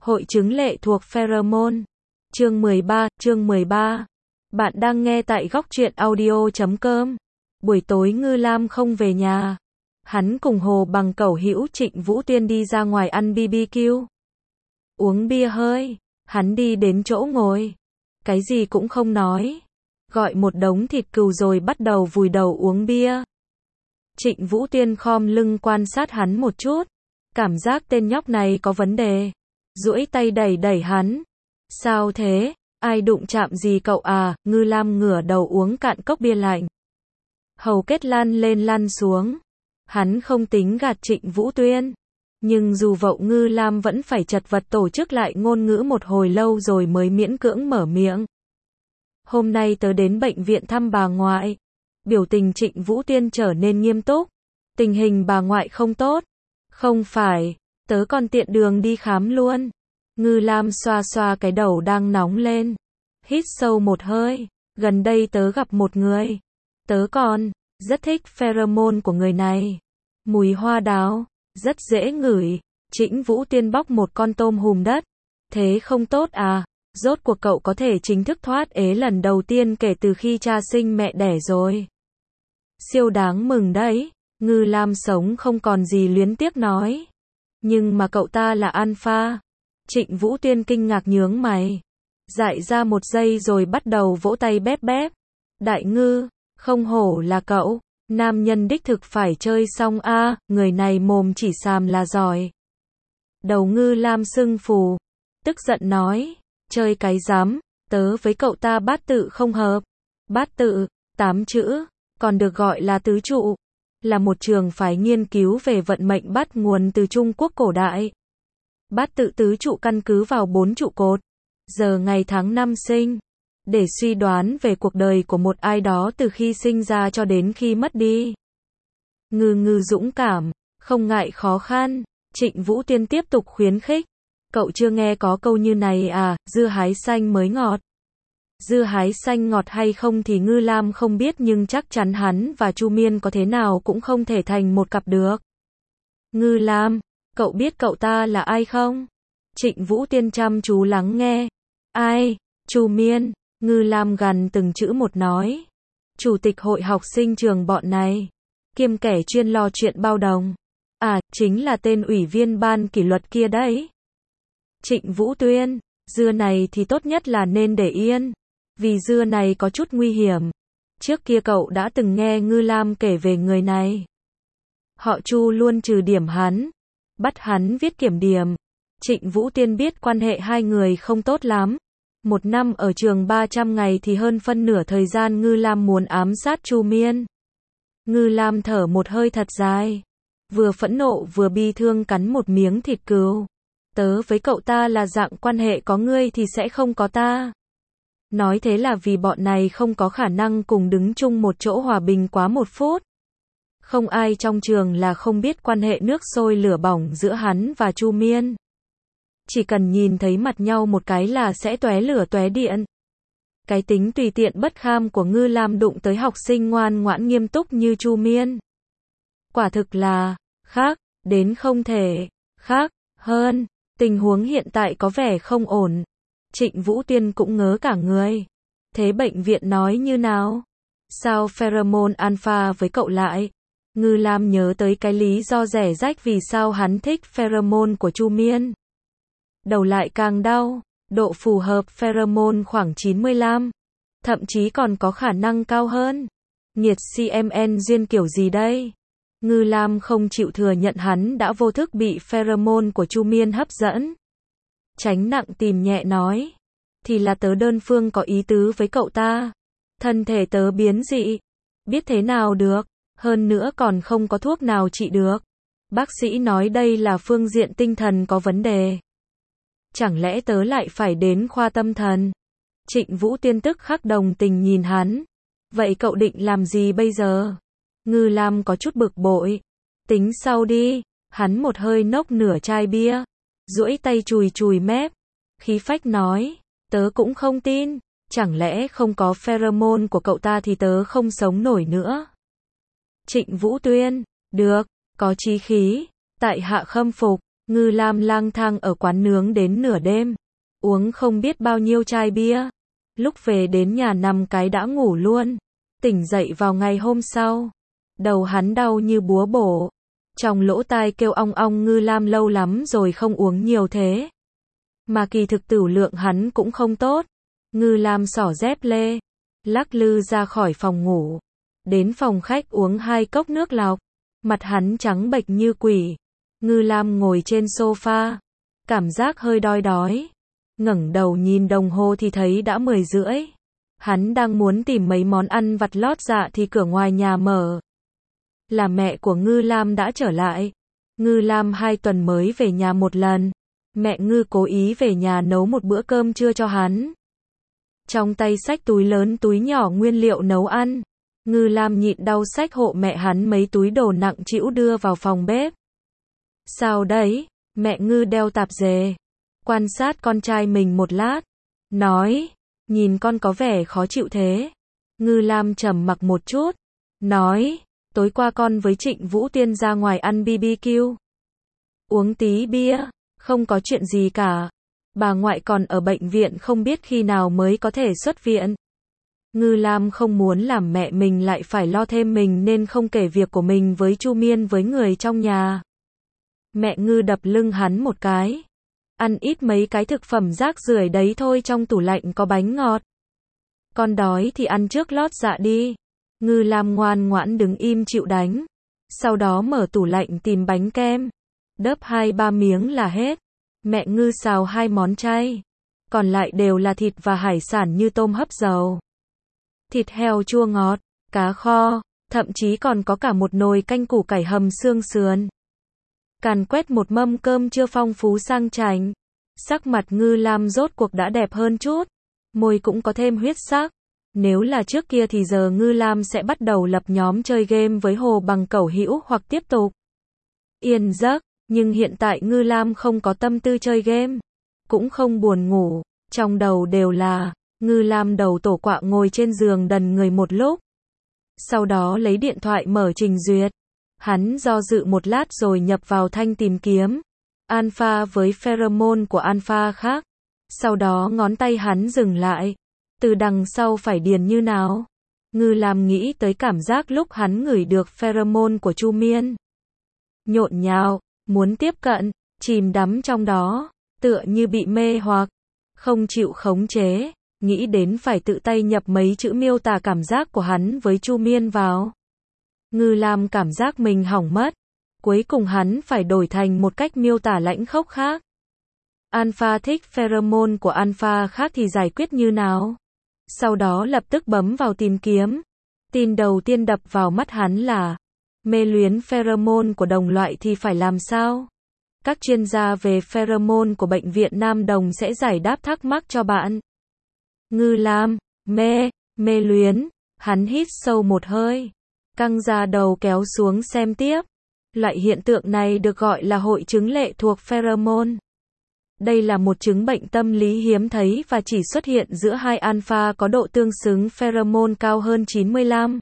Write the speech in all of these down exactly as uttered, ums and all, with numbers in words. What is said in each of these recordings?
Hội chứng lệ thuộc pheromone. Chương mười ba, chương mười ba. Bạn đang nghe tại góc truyện audio chấm com. Buổi tối Ngư Lam không về nhà. Hắn cùng Hồ Bằng Cẩu hữu Trịnh Vũ Tuyên đi ra ngoài ăn bê bê kiu. Uống bia hơi. Hắn đi đến chỗ ngồi. Cái gì cũng không nói. Gọi một đống thịt cừu rồi bắt đầu vùi đầu uống bia. Trịnh Vũ Tuyên khom lưng quan sát hắn một chút. Cảm giác tên nhóc này có vấn đề. Duỗi tay đẩy đẩy hắn. Sao thế? Ai đụng chạm gì cậu à? Ngư Lam ngửa đầu uống cạn cốc bia lạnh. Hầu kết lan lên lăn xuống. Hắn không tính gạt Trịnh Vũ Tuyên. Nhưng dù vậy Ngư Lam vẫn phải chật vật tổ chức lại ngôn ngữ một hồi lâu rồi mới miễn cưỡng mở miệng. Hôm nay tớ đến bệnh viện thăm bà ngoại. Biểu tình Trịnh Vũ Tuyên trở nên nghiêm túc. Tình hình bà ngoại không tốt. Không phải, tớ còn tiện đường đi khám luôn. Ngư Lam xoa xoa cái đầu đang nóng lên. Hít sâu một hơi. Gần đây tớ gặp một người. Tớ còn rất thích pheromone của người này. Mùi hoa đào, rất dễ ngửi. Trịnh Vũ Tuyên bóc một con tôm hùm đất. Thế không tốt à? Rốt cuộc cậu có thể chính thức thoát ế lần đầu tiên kể từ khi cha sinh mẹ đẻ rồi. Siêu đáng mừng đấy. Ngư Lam sống không còn gì luyến tiếc nói. Nhưng mà cậu ta là alpha. Trịnh Vũ Tuyên kinh ngạc nhướng mày. Dại ra một giây rồi bắt đầu vỗ tay bép bép. Đại Ngư, không hổ là cậu. Nam nhân đích thực phải chơi xong a, à, người này mồm chỉ xàm là giỏi. Đầu Ngư Lam sưng phù. Tức giận nói. Chơi cái rắm, tớ với cậu ta bát tự không hợp. Bát tự, tám chữ, còn được gọi là tứ trụ. Là một trường phái nghiên cứu về vận mệnh bắt nguồn từ Trung Quốc cổ đại. Bát tự tứ trụ căn cứ vào bốn trụ cột, giờ ngày tháng năm sinh, để suy đoán về cuộc đời của một ai đó từ khi sinh ra cho đến khi mất đi. Ngư Ngư dũng cảm, không ngại khó khăn. Trịnh Vũ Tuyên tiếp tục khuyến khích. Cậu chưa nghe có câu như này à, dưa hái xanh mới ngọt. Dưa hái xanh ngọt hay không thì Ngư Lam không biết, nhưng chắc chắn hắn và Chu Miên có thế nào cũng không thể thành một cặp được. Ngư Lam, cậu biết cậu ta là ai không? Trịnh Vũ Tuyên chăm chú lắng nghe. Ai? Chu Miên. Ngư Lam gằn từng chữ một nói. Chủ tịch hội học sinh trường bọn này. Kiêm kẻ chuyên lo chuyện bao đồng. À, chính là tên ủy viên ban kỷ luật kia đấy. Trịnh Vũ Tuyên, dưa này thì tốt nhất là nên để yên. Vì dưa này có chút nguy hiểm. Trước kia cậu đã từng nghe Ngư Lam kể về người này. Họ Chu luôn trừ điểm hắn. Bắt hắn viết kiểm điểm. Trịnh Vũ Tuyên biết quan hệ hai người không tốt lắm. Một năm ở trường ba trăm ngày thì hơn phân nửa thời gian Ngư Lam muốn ám sát Chu Miên. Ngư Lam thở một hơi thật dài. Vừa phẫn nộ vừa bi thương cắn một miếng thịt cừu. Tớ với cậu ta là dạng quan hệ có ngươi thì sẽ không có ta. Nói thế là vì bọn này không có khả năng cùng đứng chung một chỗ hòa bình quá một phút. Không ai trong trường là không biết quan hệ nước sôi lửa bỏng giữa hắn và Chu Miên. Chỉ cần nhìn thấy mặt nhau một cái là sẽ tóe lửa tóe điện. Cái tính tùy tiện bất kham của Ngư Lam đụng tới học sinh ngoan ngoãn nghiêm túc như Chu Miên. Quả thực là khác, đến không thể khác hơn. Tình huống hiện tại có vẻ không ổn. Trịnh Vũ Tuyên cũng ngớ cả người. Thế bệnh viện nói như nào? Sao pheromone alpha với cậu lại? Ngư Lam nhớ tới cái lý do rẻ rách vì sao hắn thích pheromone của Chu Miên. Đầu lại càng đau. Độ phù hợp pheromone khoảng chín mươi lăm. Thậm chí còn có khả năng cao hơn. Nghiệt xê em en duyên kiểu gì đây? Ngư Lam không chịu thừa nhận hắn đã vô thức bị pheromone của Chu Miên hấp dẫn. Tránh nặng tìm nhẹ nói. Thì là tớ đơn phương có ý tứ với cậu ta. Thân thể tớ biến dị. Biết thế nào được. Hơn nữa còn không có thuốc nào trị được. Bác sĩ nói đây là phương diện tinh thần có vấn đề. Chẳng lẽ tớ lại phải đến khoa tâm thần? Trịnh Vũ Tuyên tức khắc đồng tình nhìn hắn. Vậy cậu định làm gì bây giờ? Ngư Lam có chút bực bội. Tính sau đi. Hắn một hơi nốc nửa chai bia. Duỗi tay chùi chùi mép. Khí phách nói. Tớ cũng không tin. Chẳng lẽ không có pheromone của cậu ta thì tớ không sống nổi nữa. Trịnh Vũ Tuyên. Được. Có chí khí. Tại hạ khâm phục. Ngư Lam lang thang ở quán nướng đến nửa đêm, uống không biết bao nhiêu chai bia. Lúc về đến nhà nằm cái đã ngủ luôn. Tỉnh dậy vào ngày hôm sau, đầu hắn đau như búa bổ. Trong lỗ tai kêu ong ong. Ngư Lam lâu lắm rồi không uống nhiều thế. Mà kỳ thực tửu lượng hắn cũng không tốt. Ngư Lam xỏ dép lê, lắc lư ra khỏi phòng ngủ. Đến phòng khách uống hai cốc nước lọc. Mặt hắn trắng bệch như quỷ. Ngư Lam ngồi trên sofa, cảm giác hơi đói đói. Ngẩng đầu nhìn đồng hồ thì thấy đã mười rưỡi. Hắn đang muốn tìm mấy món ăn vặt lót dạ thì cửa ngoài nhà mở. Là mẹ của Ngư Lam đã trở lại. Ngư Lam hai tuần mới về nhà một lần. Mẹ Ngư cố ý về nhà nấu một bữa cơm trưa cho hắn. Trong tay xách túi lớn túi nhỏ nguyên liệu nấu ăn. Ngư Lam nhịn đau xách hộ mẹ hắn mấy túi đồ nặng trĩu đưa vào phòng bếp. Sao đấy? Mẹ Ngư đeo tạp dề, quan sát con trai mình một lát, nói, nhìn con có vẻ khó chịu thế. Ngư Lam trầm mặc một chút, nói, tối qua con với Trịnh Vũ Tiên ra ngoài ăn bê bê kiu. Uống tí bia, không có chuyện gì cả. Bà ngoại còn ở bệnh viện không biết khi nào mới có thể xuất viện. Ngư Lam không muốn làm mẹ mình lại phải lo thêm mình nên không kể việc của mình với Chu Miên với người trong nhà. Mẹ Ngư đập lưng hắn một cái. Ăn ít mấy cái thực phẩm rác rưởi đấy thôi, trong tủ lạnh có bánh ngọt. Con đói thì ăn trước lót dạ đi. Ngư Lam ngoan ngoãn đứng im chịu đánh. Sau đó mở tủ lạnh tìm bánh kem. Đớp hai ba miếng là hết. Mẹ Ngư xào hai món chay. Còn lại đều là thịt và hải sản như tôm hấp dầu, thịt heo chua ngọt, cá kho, thậm chí còn có cả một nồi canh củ cải hầm xương sườn. Càn quét một mâm cơm chưa phong phú sang chảnh. Sắc mặt Ngư Lam rốt cuộc đã đẹp hơn chút. Môi cũng có thêm huyết sắc. Nếu là trước kia thì giờ Ngư Lam sẽ bắt đầu lập nhóm chơi game với Hồ Bằng Cẩu Hữu hoặc tiếp tục yên giấc. Nhưng hiện tại Ngư Lam không có tâm tư chơi game. Cũng không buồn ngủ. Trong đầu đều là Ngư Lam đầu tổ quạ ngồi trên giường đần người một lúc. Sau đó lấy điện thoại mở trình duyệt. Hắn do dự một lát rồi nhập vào thanh tìm kiếm alpha với pheromone của alpha khác. Sau đó ngón tay hắn dừng lại. Từ đằng sau phải điền như nào? Ngư Lam nghĩ tới cảm giác lúc hắn ngửi được pheromone của Chu Miên. Nhộn nhạo, muốn tiếp cận, chìm đắm trong đó, tựa như bị mê hoặc, không chịu khống chế, nghĩ đến phải tự tay nhập mấy chữ miêu tả cảm giác của hắn với Chu Miên vào. Ngư Lam cảm giác mình hỏng mất. Cuối cùng hắn phải đổi thành một cách miêu tả lãnh khốc khác. Alpha thích pheromone của alpha khác thì giải quyết như nào? Sau đó lập tức bấm vào tìm kiếm. Tin đầu tiên đập vào mắt hắn là mê luyến pheromone của đồng loại thì phải làm sao? Các chuyên gia về pheromone của Bệnh viện Nam Đồng sẽ giải đáp thắc mắc cho bạn. Ngư Lam, mê, mê luyến. Hắn hít sâu một hơi, căng ra đầu kéo xuống xem tiếp. Loại hiện tượng này được gọi là hội chứng lệ thuộc pheromone. Đây là một chứng bệnh tâm lý hiếm thấy và chỉ xuất hiện giữa hai alpha có độ tương xứng pheromone cao hơn chín mươi lăm.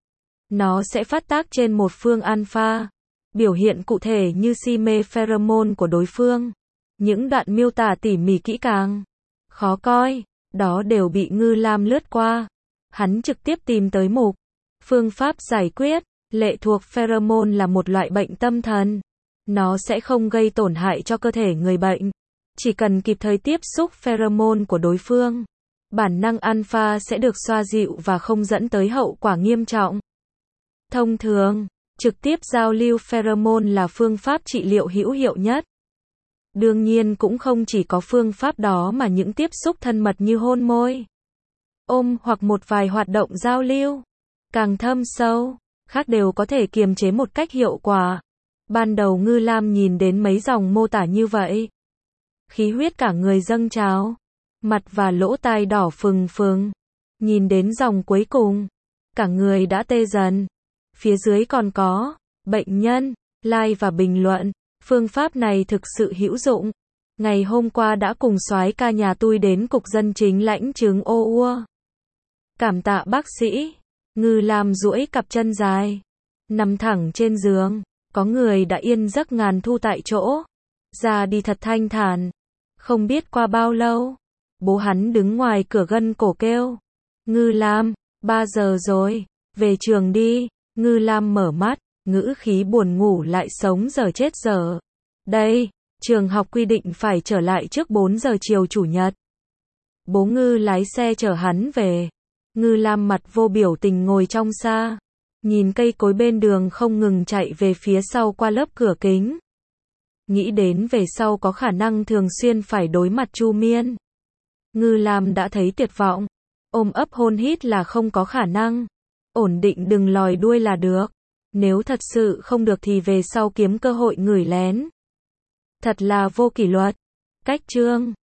Nó sẽ phát tác trên một phương alpha. Biểu hiện cụ thể như si mê pheromone của đối phương. Những đoạn miêu tả tỉ mỉ kỹ càng, khó coi, đó đều bị Ngư Lam lướt qua. Hắn trực tiếp tìm tới mục phương pháp giải quyết. Lệ thuộc pheromone là một loại bệnh tâm thần. Nó sẽ không gây tổn hại cho cơ thể người bệnh. Chỉ cần kịp thời tiếp xúc pheromone của đối phương, bản năng alpha sẽ được xoa dịu và không dẫn tới hậu quả nghiêm trọng. Thông thường, trực tiếp giao lưu pheromone là phương pháp trị liệu hữu hiệu nhất. Đương nhiên cũng không chỉ có phương pháp đó mà những tiếp xúc thân mật như hôn môi, ôm hoặc một vài hoạt động giao lưu càng thâm sâu khác đều có thể kiềm chế một cách hiệu quả. Ban đầu Ngư Lam nhìn đến mấy dòng mô tả như vậy, khí huyết cả người dâng trào, mặt và lỗ tai đỏ phừng phừng. Nhìn đến dòng cuối cùng, cả người đã tê dần. Phía dưới còn có bệnh nhân, like và bình luận. Phương pháp này thực sự hữu dụng. Ngày hôm qua đã cùng soái ca nhà tôi đến cục dân chính lãnh chứng ô ua. Cảm tạ bác sĩ. Ngư Lam duỗi cặp chân dài, nằm thẳng trên giường. Có người đã yên giấc ngàn thu tại chỗ. ra đi thật thanh thản. Không biết qua bao lâu, bố hắn đứng ngoài cửa gân cổ kêu. Ngư Lam, ba giờ rồi, về trường đi. Ngư Lam mở mắt, ngữ khí buồn ngủ lại sống giờ chết giờ. Đây, trường học quy định phải trở lại trước bốn giờ chiều chủ nhật. Bố Ngư lái xe chở hắn về. Ngư Lam mặt vô biểu tình ngồi trong xa, nhìn cây cối bên đường không ngừng chạy về phía sau qua lớp cửa kính. Nghĩ đến về sau có khả năng thường xuyên phải đối mặt Chu Miên. Ngư Lam đã thấy tuyệt vọng. Ôm ấp hôn hít là không có khả năng. Ổn định đừng lòi đuôi là được. Nếu thật sự không được thì về sau kiếm cơ hội ngửi lén. Thật là vô kỷ luật. Cách chương